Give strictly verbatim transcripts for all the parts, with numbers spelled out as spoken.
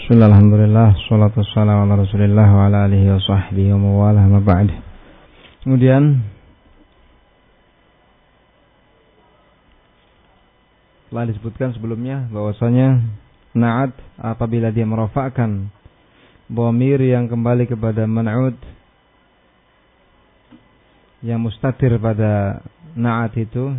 Bismillah, alhamdulillah, salatu wassalamu ala rasulillah wa ala alihi wa sahbihi wa mawalah ma ba'd. Kemudian telah disebutkan sebelumnya bahwasanya na'at apabila dia merafa'kan dhamir yang kembali kepada man'ud yang mustatir pada na'at itu,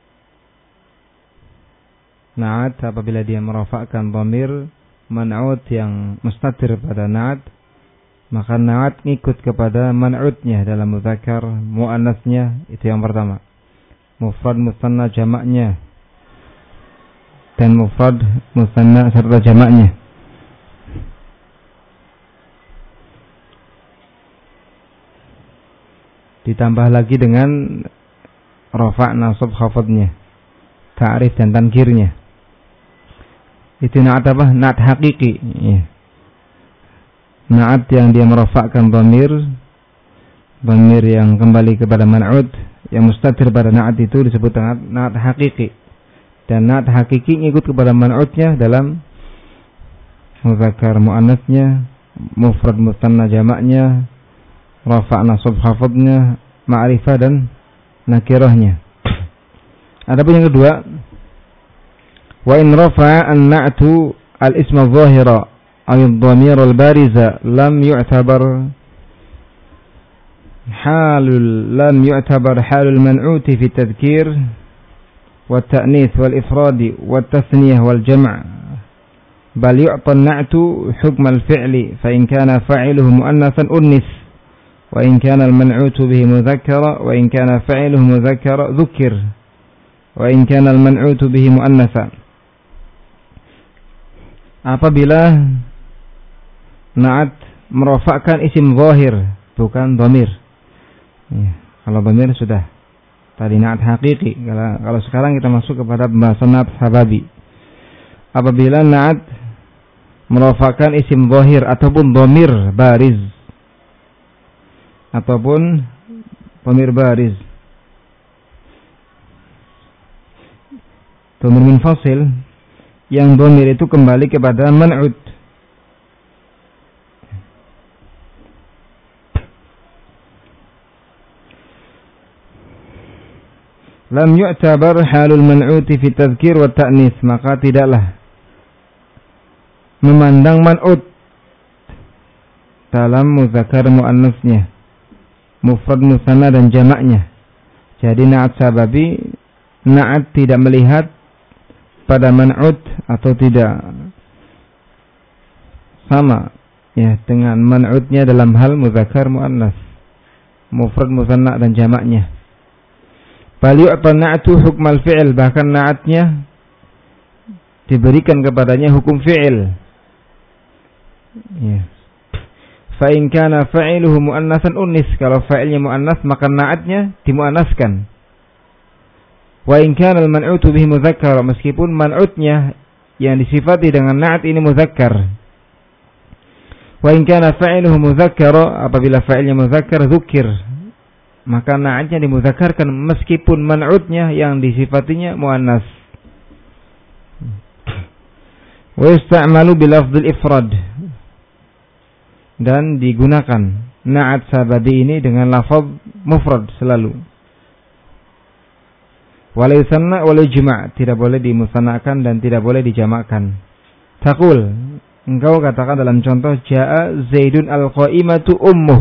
na'at apabila dia merafa'kan dhamir man'ud yang mustatir pada na'at, maka na'at ngikut kepada man'udnya dalam mudzakkar muannasnya. Itu yang pertama. Mufrad musanna jamaknya dan mufrad musanna serta jamaknya. Ditambah lagi dengan rafa' nasab khafadnya, ta'rif dan tankirnya. Itu na'at apa? Na'at hakiki. Ya. Na'at yang dia merafa'kan dhamir, dhamir yang kembali kepada man'ud, yang mustatir pada na'at itu disebut na'at, na'at hakiki. Dan na'at hakiki ngikut kepada man'udnya dalam mudzakkar muannasnya, mufrad musanna jamaknya, rafa' nasab khafadnya, ma'rifah dan nakirahnya. Adapun yang kedua, wa in rafa'a an-na'tu al-isma adh-dhahira aw ad-dhamir al-bariza lam yu'tabar halul lam yu'tabar halul man'uti fi at-tadhkir wa at-ta'nits wal ifrad wa at-tasniyah wal jam' bal yu'ta an-na'tu hukm al-fi'li fa in kana fa'iluhu muannasan unnis wa in kana al-man'utu bihi mudhakkara wa in kana fa'iluhu mudhakkara dhukir wa in kana al-man'utu bihi muannasa. Apabila na'at merafa'kan isim zahir, bukan dhamir. Ya, kalau dhamir sudah tadi na'at hakiki. Kalau, kalau sekarang kita masuk kepada pembahasan na'at sababi. Apabila na'at merafa'kan isim zahir ataupun dhamir bariz, ataupun dhamir bariz, dhamir munfasil, yang dhamir itu kembali kepada man'ud. Lam yu'tabar halul man'uti fi tadhkir wa ta'nis, maka tidaklah memandang man'ud dalam mudzakkar muannasnya, mufrad musanna dan jamaknya. Jadi na'at sababi, na'at tidak melihat pada man'ud atau tidak sama ya dengan man'udnya dalam hal mudzakkar muannas, mufrad musanna dan jamaknya. Bal yu'ta na'tu hukmal fi'il, bahkan na'atnya diberikan kepadanya hukum fi'il. Ya. Fa in kana fa'iluhu muannasan unnis, kalau fa'ilnya muannas maka na'atnya dimuannaskan. Wa in kana al-man'utu bihi mudzakkar, meskipun man'utnya yang disifati dengan na'at ini mudzakkar. Wa in kana fa'iluhu mudzakkar, apabila fa'ilnya mudzakkar dzukir, maka na'atnya dimudzakarkan meskipun man'utnya yang disifatinya muannas. Wa yusta'malu bi lafdzil ifrad, dan digunakan na'at sababi ini dengan lafaz mufrad selalu. Wala yusanna wala yujma', tidak boleh dimusannakan dan tidak boleh dijamakkan. Taqul, engkau katakan dalam contoh, jaa Zaidun al-qa'imatu ummuh.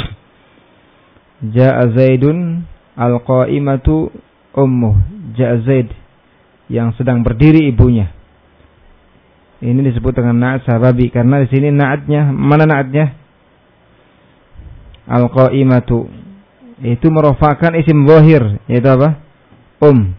Jaa Zaidun al-qa'imatu ummuh. Jaa Zaid yang sedang berdiri ibunya. Ini disebut dengan na'at sababi karena di sini na'atnya, mana na'atnya? Al-qa'imatu. Itu merofakkan isim zahir, yaitu apa? Um.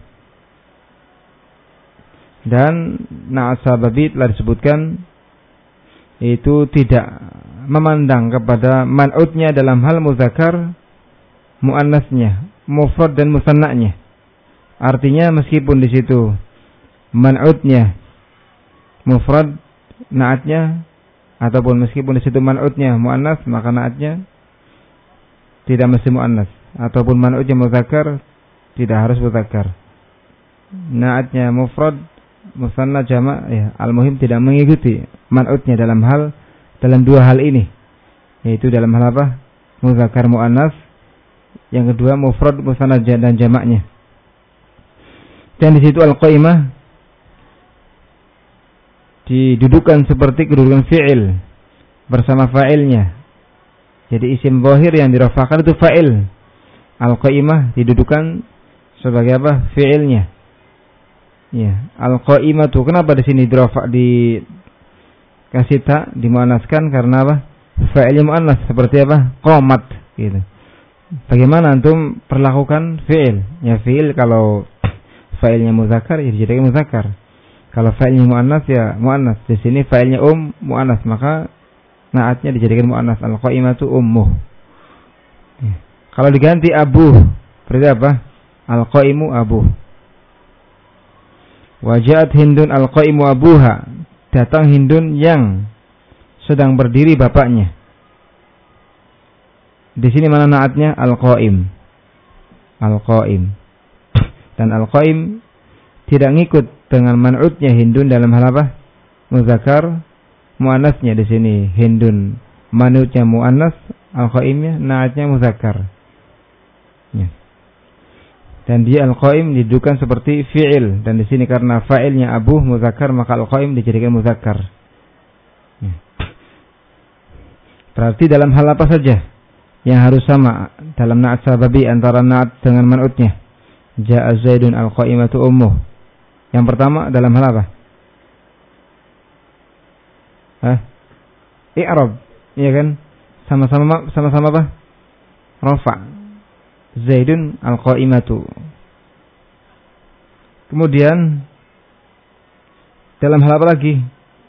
Dan na'at sababi telah disebutkan itu tidak memandang kepada man'udnya dalam hal mudzakkar muannasnya, mufrad dan musanna'nya. Artinya meskipun di situ man'udnya mufrad na'atnya, ataupun meskipun di situ man'udnya muannas, maka na'atnya tidak mesti muannas, ataupun man'udnya mudzakkar tidak harus mudzakkar. Na'atnya mufrad musanna jamak, ya, al-muhim tidak mengikuti man'utnya dalam hal dalam dua hal ini, yaitu dalam hal apa? Muzakkar muannas, yang kedua mufrad musanna dan jamaknya. Dan di situ al-qaimah didudukan seperti kedudukan fi'il bersama fa'ilnya. Jadi isim zahir yang dirafa'kan itu fa'il. Al-qaimah didudukan sebagai apa? Fi'ilnya. Ya, al-qaimatu. Kenapa di sini dirafa' di kasih tak dimuannaskan? Karena apa? Fa'ilnya muannas seperti apa? Qamat gitu. Bagaimana antum perlakukan fi'il? Ya, fi'il kalau fa'ilnya muzakkar ya dijadikan muzakkar. Kalau fa'ilnya muannas ya muannas. Di sini fa'ilnya um muannas, maka naatnya dijadikan muannas. Al-qaimatu ummuh. Ya. Kalau diganti abuh, berarti apa? Al-qaimu abuh. Waja'at Hindun al-qaimu abuha. Datang Hindun yang sedang berdiri bapaknya. Di sini mana naatnya? Al-qaim. Al-qaim. Dan al-qaim tidak ngikut dengan man'utnya Hindun dalam hal apa? Muzakkar muannasnya. Di sini Hindun man'utnya muannas, al-qaimnya naatnya muzakkar. Ya. Dan dia al-qaim didudukan seperti fi'il, dan di sini karena fa'ilnya abuh muzakkar maka al-qaim dijadikan muzakkar. Ya. Berarti dalam hal apa saja yang harus sama dalam naat sababi antara naat dengan man'utnya? Ja'a Zaidun al-qaimatu ummuh. Yang pertama dalam hal apa? Hah? I'rab, iya kan? Sama-sama sama-sama apa? Rafa. Zaidun al-qaimatu. Kemudian dalam hal apa lagi?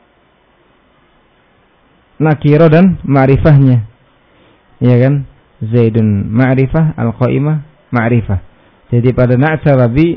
Nakira dan ma'rifahnya. Iya kan? Zaidun ma'rifah, al-qaimah ma'rifah. Jadi pada na'at sababi,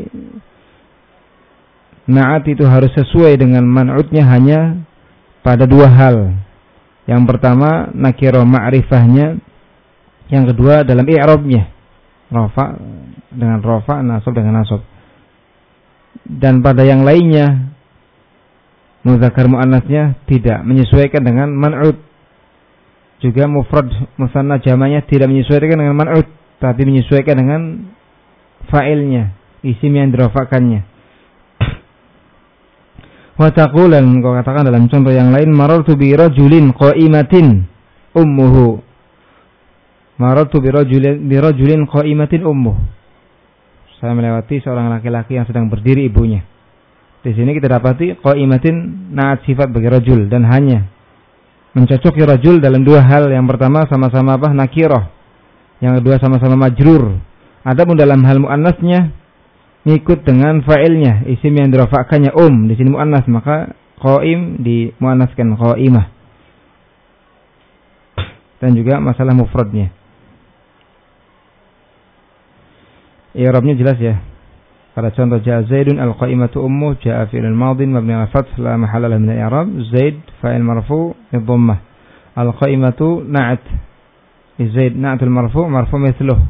na'at itu harus sesuai dengan man'utnya hanya pada dua hal. Yang pertama nakira ma'rifahnya, yang kedua dalam i'rabnya, rafa dengan rafa, nasab dengan nasab. Dan pada yang lainnya muzakkar muannasnya tidak menyesuaikan dengan man'ut. Juga mufrad musanna jamaknya tidak menyesuaikan dengan man'ut, tapi menyesuaikan dengan fa'ilnya, isim yang dirafa'kannya. Wa taqulan, kau katakan dalam contoh yang lain, marartu bi rajulin qa'imatin ummuhu. Marartu bi rajulin bi rajulin qa'imatin ummuh. Saya melewati seorang laki-laki yang sedang berdiri ibunya. Di sini kita dapati qa'imatin naat sifat bagi rajul, dan hanya mencocoki rajul dalam dua hal. Yang pertama sama-sama apa? Nakirah. Yang kedua sama-sama majrur. Adapun dalam hal muannasnya ngikut dengan fa'ilnya, isim yang dirafa'kannya um, di sini muannas, maka qaim dimuannaskan qaimah. Dan juga masalah mufradnya. I'rabnya jelas ya. Pada contoh ja'a Zaidun al-qaimatu ummu, ja'a fi'lun madin mabni 'ala fath la mahalla lahu min al-i'rab. Zaid fa'il marfu' bi-dhammah. Al-qaimatu na'at. Zaid na'atul marfu' marfu' mithluhu.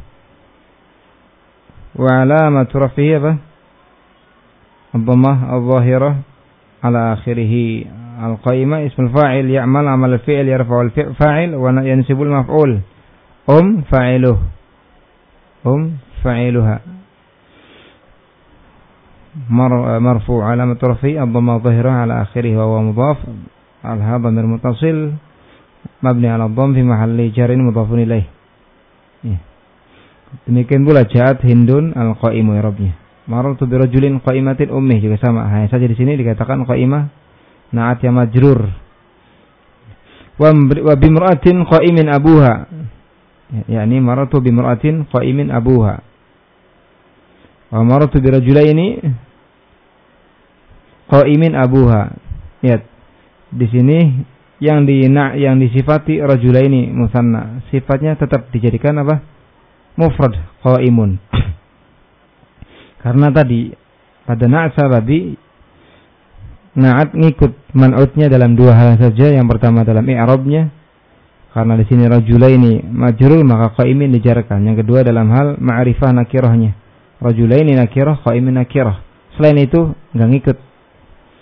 Wa 'alamatu raf'ihi apa? Ad-dhammah adh-dhahirah 'ala akhirih. Al-qaimah ismul fa'il ya'mal 'amal al-fi'l yarfa'u al-fa'il wa yansibu al-maf'ul. Um fa'iluh. Um fa'iluha. Marfu' 'alamatu raf'ihi ad-dhammah adh-dhahirah 'ala akhirih wa huwa mudhaf. Al-hadha dhamir muttasil mabni 'ala ad-dhamm fi mahalli jarrin mudhafun ilaih. Demikian pula ja'at Hindun al-qaimu i'rabnya. Marartu bi rajulin qaimatin ummih, juga sama. Hanya saja di sini dikatakan qaimah na'at ya majrur. Wa bi imra'atin qaimin abuha. yakni marartu bi imra'atin qaimin abuha. Wa marartu bi rajulaini qaimin abuha. Lihat. Di sini yang di yang disifati rajulaini musanna, sifatnya tetap dijadikan apa? Mufrad qaimun. Karena tadi pada na'at sababi na'at ngikut man'utnya dalam dua hal saja. Yang pertama dalam i'rabnya, karena di sini rajulaini majrur maka qaimin dijarkan. Yang kedua dalam hal ma'rifah nakirahnya, rajulaini nakirah qaimin nakirah. Selain itu enggak ngikut.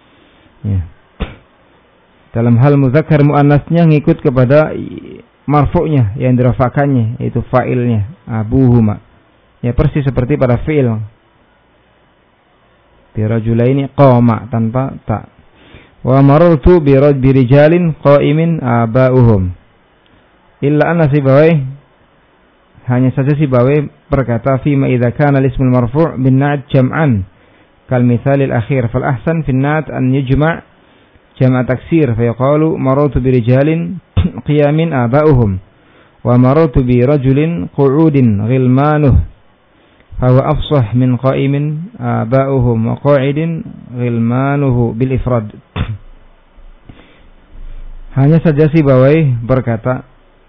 Ya. Dalam hal muzakkar muannasnya ngikut kepada marfu'nya yang dirafakannya, yaitu fa'ilnya abuhuma. Ya persis seperti pada fi'il. Birajulaini qama tanpa ta. Wa marartu birijalin qa'imin aba'uhum. Illa anna Sibawai, hanya saja Sibawai berkata fima idza kana al-ismul marfu' bin na'at jam'an kal mithalil akhir fal ahsan fi an-na'at an yujma' jam'a taksir fa yaqalu marartu birijalin qiyamin aba'uhum wa marartu birajulin qu'udin ghilmanuh fa huwa afsah min qa'imin aba'uhum wa qa'idin ghilmanuhu bil ifrad. Hanya saja Sibawai berkata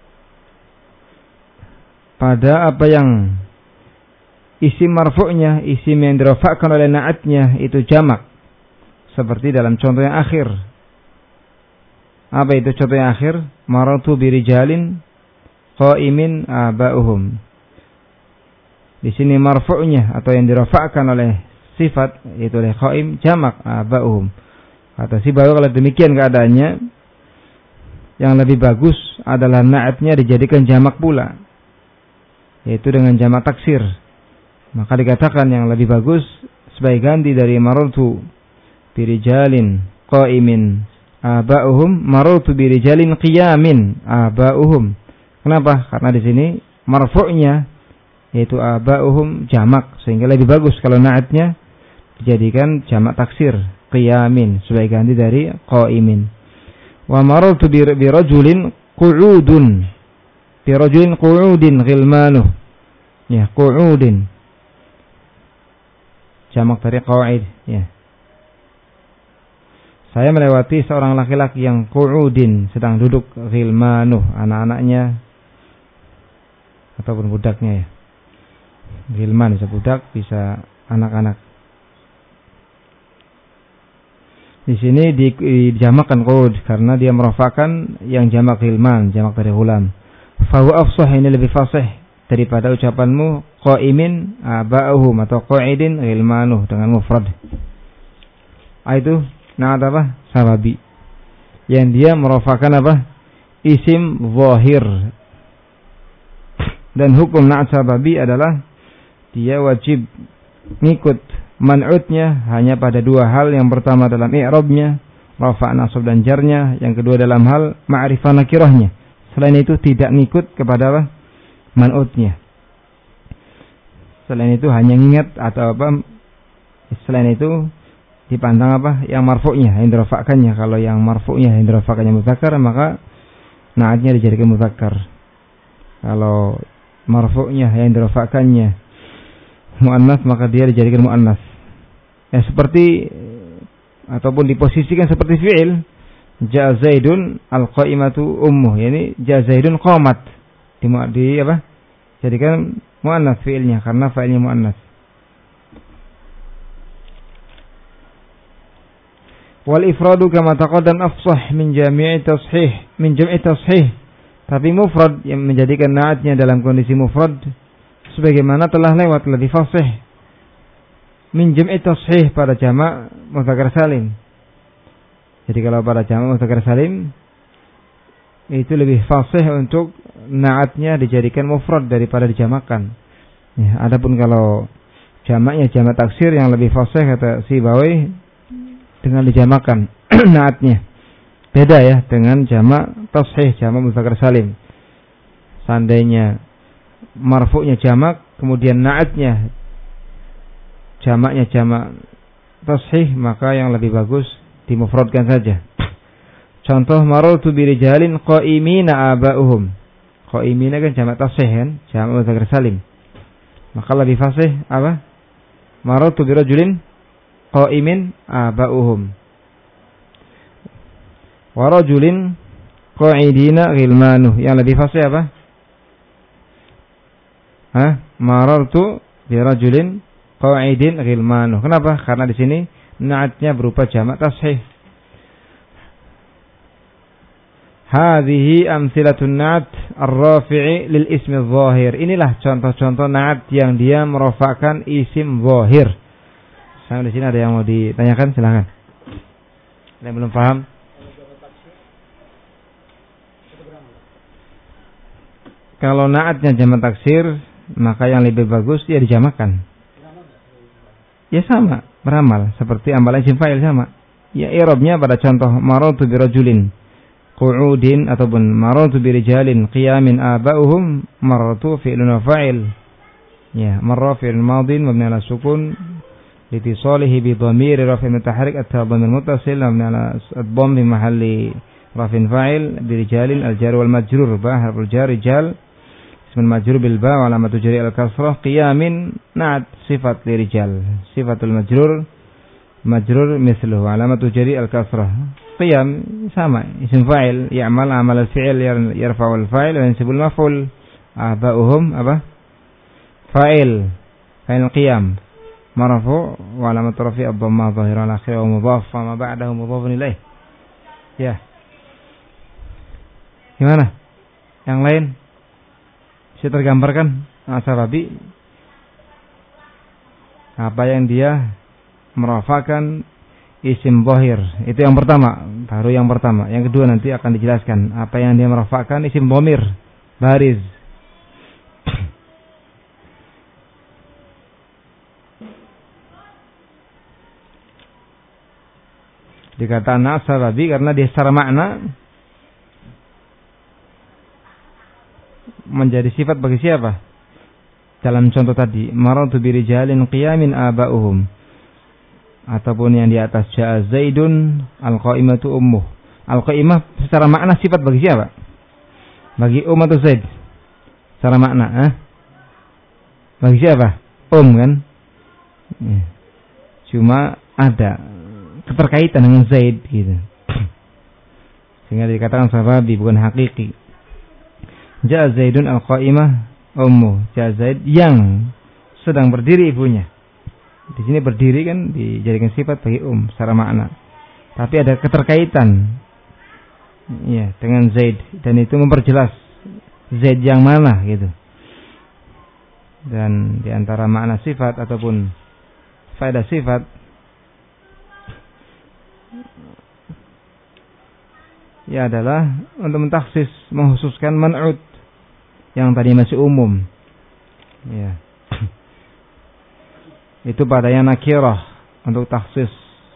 pada apa yang isim marfu'nya, isim yang dirafa'kan oleh na'atnya itu jamak, seperti dalam contoh yang akhir. Apa itu contoh yang akhir? Maratu birijalin qa'imin aba'uhum. Di sini marfu'nya atau yang dirafa'kan oleh sifat yaitu oleh qa'im jamak aba'uhum. Kata Sibawai kalau demikian keadaannya, yang lebih bagus adalah na'atnya dijadikan jamak pula, yaitu dengan jamak taksir. Maka dikatakan yang lebih bagus sebagai ganti dari marartu birijalin qa'imin aba'uhum, marartu birijalin qiyamin aba'uhum. Kenapa? Karena di sini marfu'nya yaitu aba'uhum jamak, sehingga lebih bagus kalau na'atnya dijadikan jamak taksir qiyamin sebagai ganti dari qa'imin. Wa marartu birajulin qu'udun, birajulin qu'udin ghilmanuh. Ya, qu'udin jamak dari qa'id. Ya. Saya melewati seorang laki-laki yang qu'udin, sedang duduk, ghilmanuh, anak-anaknya ataupun budaknya ya. Ghilman bisa budak, bisa anak-anak. Di sini dijamakkan qud karena dia merafakan yang jamak ghilman, jamak dari ghulam. Fa huwa afsah, ini lebih fasih daripada ucapanmu qa'imin aba'uhum atau qa'idin ghilmanuh dengan mufrad. Itu na'at apa? Sababi. Yang dia merafakan apa? Isim zahir. Dan hukum na'at sababi adalah dia wajib ngikut man'utnya hanya pada dua hal. Yang pertama dalam i'rabnya, rafa' nasab dan jarnya. Yang kedua dalam hal ma'rifah nakirahnya. Selain itu tidak ngikut kepada apa? Man'utnya. Selain itu hanya ingat atau apa? Selain itu dipandang apa? Yang marfu'nya, yang dirafa'kannya. Kalau yang marfu'nya yang dirafa'kannya mudzakkar, maka na'atnya dijadikan mudzakkar. Kalau marfu'nya yang dirafa'kannya muannas, maka dia dijadikan muannas. Ya seperti ataupun diposisikan seperti fi'il ja Zaidun al-qa'imatu ummuh, yani ja Zaidun qamat. Di, di apa? Jadikan muannas fi'ilnya karena fa'ilnya muannas. Wal ifradu kama taqaddam afsah min jami'i tashih, min jam'i tashih. Tapi mufrad yang menjadikan na'atnya dalam kondisi mufrad sebagaimana telah lewat lebih fasih min jam'i tashih pada jamak mudzakkar salim. Jadi kalau pada jamak mudzakkar salim itu lebih fasih untuk na'atnya dijadikan mufrad daripada dijamakkan. Ya, adapun kalau jamaknya jamak taksir yang lebih fasih kata Sibawai dengan dijamakkan na'atnya. Beda ya dengan jamak tashih, jamak mudzakkar salim. Seandainya marfu'nya jamak, kemudian na'atnya jamaknya jamak tashih, maka yang lebih bagus dimufradkan saja. Contoh marartu birijalin qa'imina aba'uhum. Qa'imina kan jamak tashih kan, jamak mudzakkar salim. Maka lebih fasih apa? Marartu birajulin qa'imin aba'uhum. Wa rajulin qa'idina ghilmanuh. Yang lebih fasih apa? Hah? Marartu bi rajulin qa'idin ghilmanuh. Kenapa? Karena di sini na'atnya berupa jamak tashih. Hadhihi amtsilatun na'at ar-rafi'i lil ismi adh-dhahir. Inilah contoh-contoh na'at yang dia merafa'kan isim zahir. Sampai di sini ada yang mau ditanyakan, silakan. Ada yang belum paham? Kalau naatnya jamak taksir, maka yang lebih bagus dia dijamakan. Ya sama, beramal seperti amalan isim fa'il sama. Ya i'rabnya pada contoh marartu bi rajulin qu'udin ataupun marartu bi rijalin qiyamin aba'uhum, marartu fi'lun wa fa'il. Ya, marra fi'il madin mabni ala sukun litisalihi bi dhamir raf'in mutaharrik atau dhamir muttasil mabni ala ad-dhamm fi mahalli raf'in fa'il bi rijalin al-jar wal majrur ba harful jar rijal ismul majrur bil ba wa alamatu jari al-kasrah qiyamin na'at sifat li rijal sifatul majrur majrur misluhu alamatu jari al-kasrah qiyam sama isim fa'il ya'mal amal al-fi'il yarfa'u al-fa'il wa yansibul maf'ul aba'uhum apa fa'il fa'il qiyam marfu wa alamat rafi' ad-dhammah dhahira al-akhir wa mudhaf wa ma ba'dahu mudhafun ilaih. Ya. Gimana? Yang lain? Bisa tergambarkan as-sababi apa yang dia merafakan isim dhahir. Itu yang pertama, baru yang pertama. Yang kedua nanti akan dijelaskan apa yang dia merafakan isim dhamir bariz. Dikatakan as-sababi karena dia secara makna menjadi sifat bagi siapa? Dalam contoh tadi, marartu bi rijalin qiyamin aba'uhum. Ataupun yang di atas ja'a Zaidun al-qa'imatu ummuh. Al-qa'imah secara makna sifat bagi siapa? Bagi um atau Zaid? Secara makna, eh? Bagi siapa? Um kan? Ya. Cuma ada keterkaitan dengan Zaid gitu. Sehingga dikatakan sababi bukan hakiki. Ja'a Zaidun al-qa'imah ummu. Ja'a Zaid yang sedang berdiri ibunya. Di sini berdiri kan dijadikan sifat bagi um secara makna. Tapi ada keterkaitan ya dengan Zaid dan itu memperjelas Zaid yang mana gitu. Dan di antara makna sifat ataupun faedah sifat ya adalah untuk mentaksis mengkhususkan man'ud yang tadi masih umum. Ya. Itu pada yang nakirah untuk taksis.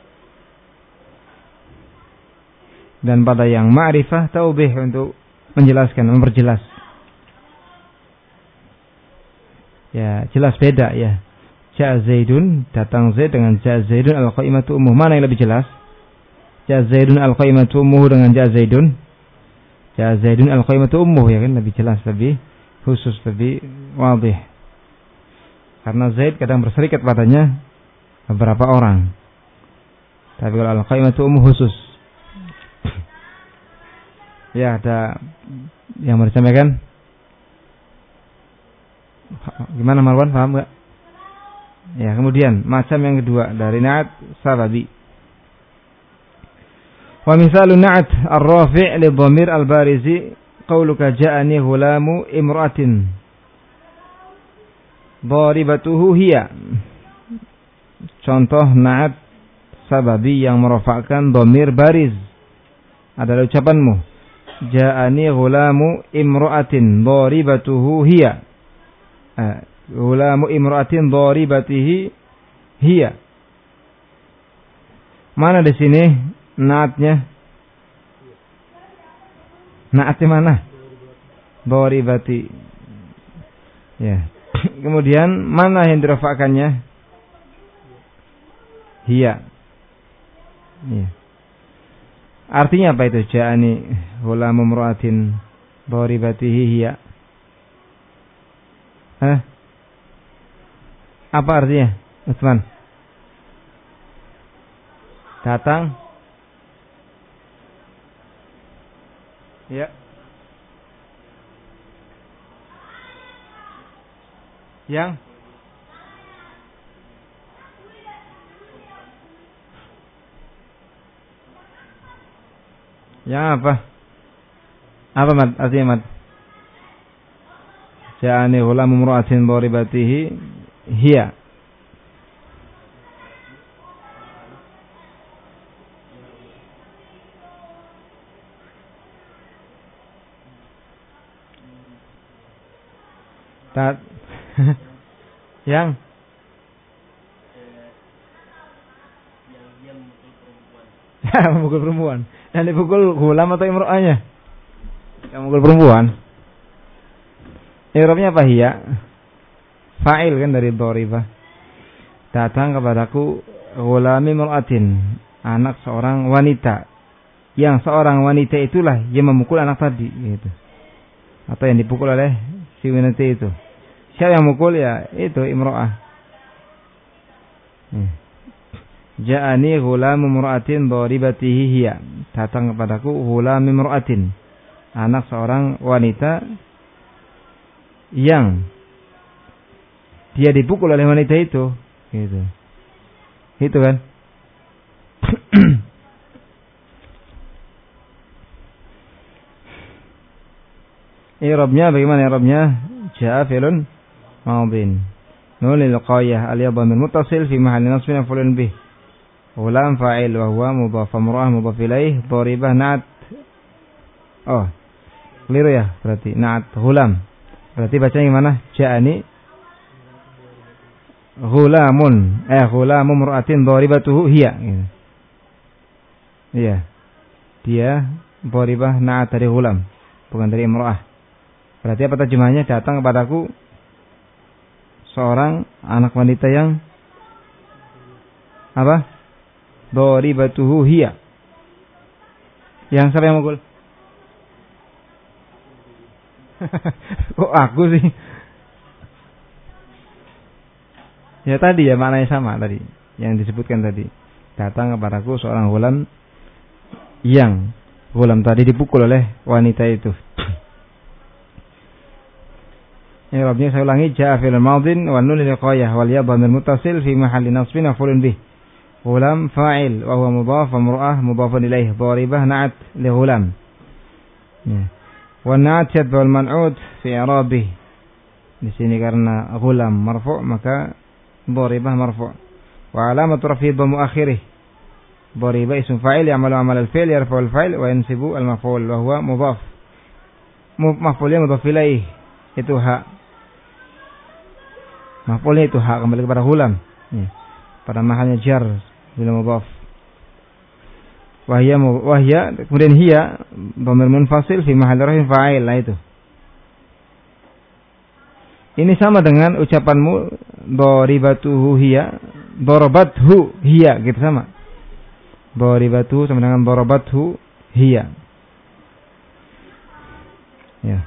Dan pada yang ma'rifah taubih untuk menjelaskan, memperjelas. Ya, jelas beda ya. Ja'a Zaidun, datang Zaid dengan Ja'a Zaidun al-qa'imatu ummuh. Mana yang lebih jelas? Ja'a Zaidun al-qa'imatu ummuh dengan Ja'a Zaidun. Ja'a Zaidun al-qa'imatu ummuh ya kan lebih jelas, lebih khusus, lebih wadih. Karena Zaid kadang berserikat padanya beberapa orang. Tapi kalau al-qa'imatu ummuh khusus. Ya, ada yang mau disampaikan? Gimana Marwan, paham enggak? Ya, kemudian macam yang kedua dari na'at sababi. Wa misalun na'at ar-rafi' li dhamir al-barizi qauluka ja'ani ghulamu imra'atin dharibatuhu hiya. Contoh na'at sababi yang merofakkan dhamir bariz adalah ucapanmu ja'ani ghulamu imra'atin dharibatuhu hiya. eh, Ghulamu imra'atin dharibatihi hiya. Mana di sini naatnya? Naatnya mana? Dharibati. Ya. Kemudian mana yang dirafakannya? Hiya. Ya. Artinya apa itu? Ja'ani ghulamu imra'atin dharibatihi hiya. Hah? Apa artinya, Utsman? Datang. Ya. Yang Yang apa? Apa mat? Artinya mat? Ja'ani ghulamu imra'atin dharibatihi hiya. Saat yang yang memukul perempuan. Yang dipukul gulam atau imro'ahnya? Yang memukul perempuan. I'rabnya apa hiya? Fa'il kan dari dharibah. Datang kepadaku gulami imra'atin, anak seorang wanita. Yang seorang wanita itulah yang memukul anak tadi gitu. Atau yang dipukul oleh si wanita itu. Siapa yang mukul? Ya itu imro'ah. Hmm. Ja'ani ghulamu imra'atin dharibatihi hiya. Datang kepadaku ghulam imra'atin, anak seorang wanita yang dia dipukul oleh wanita itu gitu. Itu kan. I'rabnya bagaimana i'rabnya? Ja'a fi'lun madhin. Nun lil qayah al-yadhamir muttasil fi mahalli nasbin maf'ulun bih. Ghulam fa'il wa huwa mudhaf, imra'ah mudhaf ilaih, dharibah na'at. Oh. Keliru ya berarti na'at ghulam. Berarti bacanya gimana? Ja'ani ghulamun. Eh ghulamu imra'atin dharibatuhu hiya. Iya. Dia dharibah na'at dari ghulam, bukan dari imra'ah. Berarti apa terjemahnya? Datang kepadaku seorang anak wanita yang apa? Dharibatuhu hiya. Yang siapa yang mukul? Kok aku sih? Ya tadi ya maknanya sama tadi yang disebutkan tadi. Datang kepadaku seorang ghulam yang ghulam tadi dipukul oleh wanita itu. I'rabnya saya ulangi, ja'a fi'l madhin wa nun lil qayah wal ya dhamir muttasil fi mahalli nasbin maf'ulun bih. Ghulam fa'il wa huwa mudhaf wa imra'ah mudhafun ilaih, dharibah na'at li ghulam. Ya. Wa na'at yadbul man'ud fi i'rabih. Di sini karena ghulam marfu' maka dharibah marfu'. Wa alamatu raf'i dhammu akhirih. Dharibah ism fa'il ya'malu 'amal al-fi'l yarfa'u al-fa'il wa yansibu al-maf'ul wa huwa mudhaf. Maf'ulnya mudhaf ilaih. Itu hak. Maf'ulnya itu hak kembali kepada ghulam. Ya. Pada mahalnya jar bila mudhaf. Wahya wahya kemudian hiya dhamir munfasil fi mahalli raf'in fa'il. Nah itu. Ini sama dengan ucapanmu dharibatuhu hiya, darabathu hiya, gitu sama. Dharibatuhu sama dengan darabathu hiya. Ya.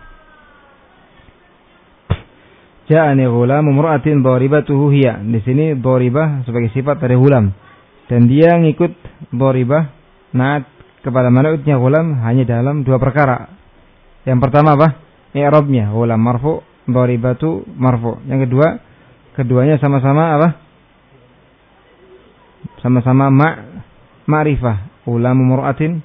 Ja'ani ghulamu imra'atin dharibatuhu hiya. Di sini dharibah sebagai sifat dari ghulam dan dia ngikut dharibah na'at kepada man'utnya ghulam hanya dalam dua perkara. Yang pertama apa? I'rabnya ghulam marfu, dharibatu marfu. Yang kedua, keduanya sama-sama apa? Sama-sama ma' ma'rifah. Ghulamu imra'atin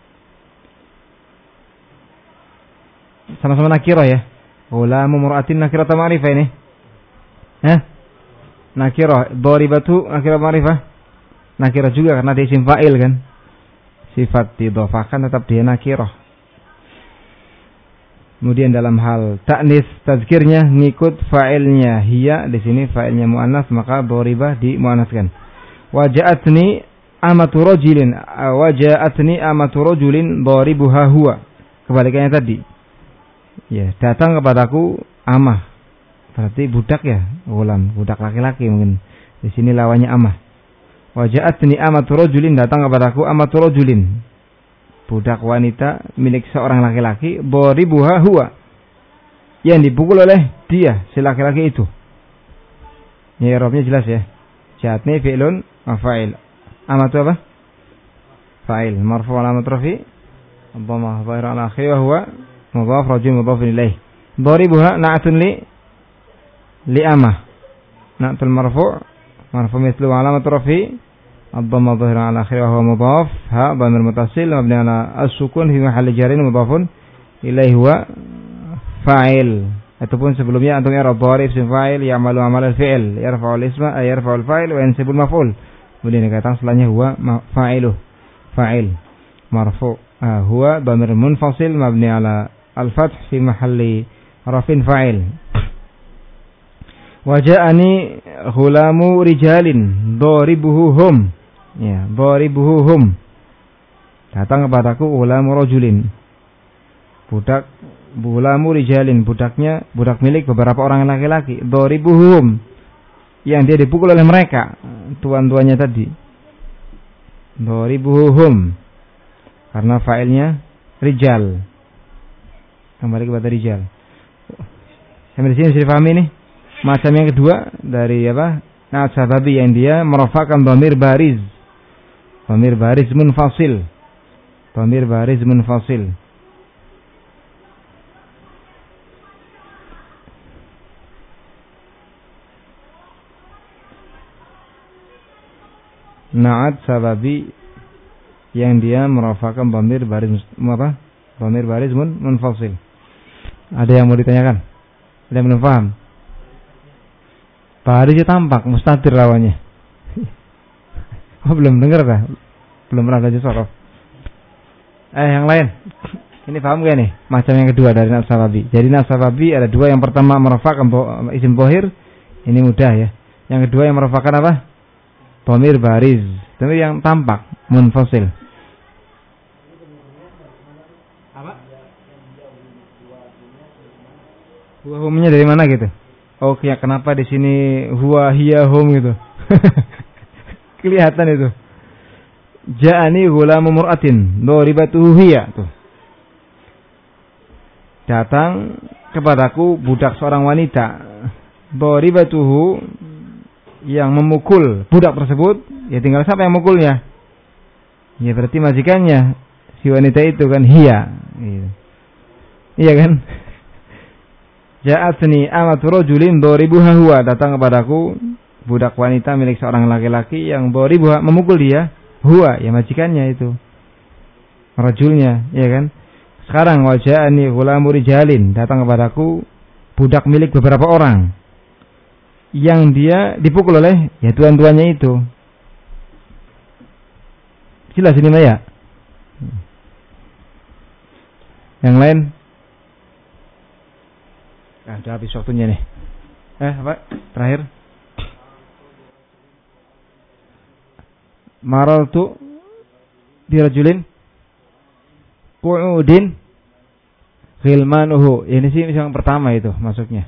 sama-sama nakirah ya. Ghulamu imra'atin nakirah atau ma'rifah ini? Hah? Nakirah. Dharibatu nakirah ma'rifah? Nakirah juga karena dia isim fa'il kan. Sifat didhafahkan tetap dia nakirah. Kemudian dalam hal ta'nis tazkirnya ngikut fa'ilnya hiya, di sini fa'ilnya muannas maka dharibah dimuannaskan. Waja'atni amatu rajulin waja'atni amatu rajulin dharibuha huwa. Kebalikannya tadi. Ya, datang kepadaku amah. Berarti budak ya, ghulam, budak laki-laki mungkin. Di sini lawannya amah. Waja'atni amatu rajulin, datang kepadaku amatu rajulin. Budak wanita milik seorang laki-laki, dharibuha huwa. Yang dipukul oleh dia, si laki-laki itu. Ya, i'rabnya jelas ya. Ja'atni fi'lun wa fa'il. Amatu apa? Fa'il, marfu' alamat rafi. Dhamma dhahir ala akhiri wa huwa mudhaf rajul mudhaf ilaih. Dharibuha na'atun li li amah. Na'tul marfu' marfu' mithlu alamat rafi. Ad-dhamma dhahir ala akhiri wa huwa mudhaf. Ha dhamir muttasil mabni ala as-sukun fi mahalli jarin mudhafun ilaih huwa fa'il. Ataupun sebelumnya antum i'rab dharib isim fa'il ya'malu amal al-fi'l yarfa'u al-isma ay yarfa'u al-fa'il wa yansibu al-maf'ul. Kemudian dikatakan setelahnya huwa fa'iluh. Fa'il marfu' huwa dhamir munfasil mabni ala al-fath fi mahalli rafin fa'il. Waja'ani ghulamu rijalin daribuhum. Ya, daribuhum. Datang kepadaku ghulamu rajulin. Budak ghulamu rijalin, budaknya budak milik beberapa orang laki-laki. Daribuhum. Yang dia dipukul oleh mereka, tuan-tuannya tadi. Daribuhum. Karena fa'ilnya rijal. Kembali kepada rijal. Sampai di sini bisa dipahami nih. Macam yang kedua dari apa? Na'at sababi yang dia merofakkan dhamir bariz. Dhamir bariz munfasil. Dhamir bariz munfasil. Na'at sababi yang dia merofakkan dhamir bariz apa? Dhamir bariz mun munfasil. Ada yang mau ditanyakan? Ada yang belum paham? Barisnya tampak, mustatir lawannya. Oh, belum dengar kah? Belum pernah belajar sorof. Eh, yang lain. Ini paham gak nih? Macam yang kedua dari na'at sababi. Jadi na'at sababi ada dua. Yang pertama merofakkan isim bohir. Ini mudah ya. Yang kedua yang merofakkan apa? Dhamir bariz. Dhamir yang tampak, munfasil. Apa? Huwa humnya dari mana gitu? Oh, ya, kenapa di sini huwa hiya hum gitu? Kelihatan itu. Ja'ani ghulamu mur'atin daribatuhu hiya tuh. Datang kepadaku budak seorang wanita. Daribatuhu yang memukul budak tersebut, ya tinggal siapa yang memukulnya? Ya berarti majikannya si wanita itu kan hiya. Gitu. Iya kan? Ja'atni amatu rajulin daribuha huwa, datang kepadaku budak wanita milik seorang laki-laki yang daribuha memukul dia, huwa ya majikannya itu. Rajulnya, ya kan? Sekarang waja'ani ghulamu rijalin, datang kepadaku budak milik beberapa orang yang dia dipukul oleh ya tuan-tuannya itu. Jelas ini Maya? Yang lain? Nah, udah habis waktunya nih. Eh, apa? Terakhir. Maraltu birajulin qu'udin ghilmanuhu. Ini sih yang pertama itu masuknya.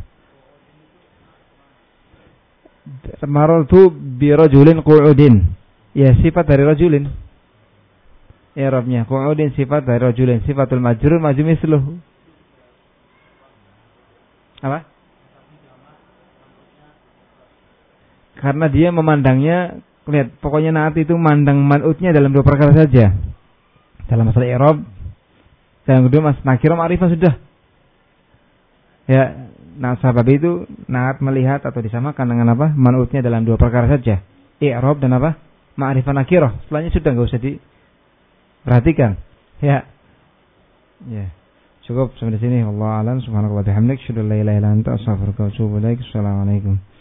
Maraltu birajulin qu'udin. Ya, sifat dari rajulin. I'rabnya qu'udin sifat dari rajulin, sifatul majrur majrur misluhu. Apa? Karena dia memandangnya, lihat, pokoknya nanti itu mandang man'utnya dalam dua perkara saja. Dalam masalah i'rab, dalam kedua mas nakirah ma'rifah sudah. Ya, na'at sababi itu na'at melihat atau disamakan dengan apa? Man'utnya dalam dua perkara saja. I'rab dan apa? Ma'rifah nakirah. Setelahnya sudah enggak usah diperhatikan. Ya. Ya. Cukup sampai di sini. Wallahu a'lam. Subhanaka wa bihamdik, asyhadu an la ilaha illa anta, astaghfiruka wa atubu ilaik. Assalamualaikum.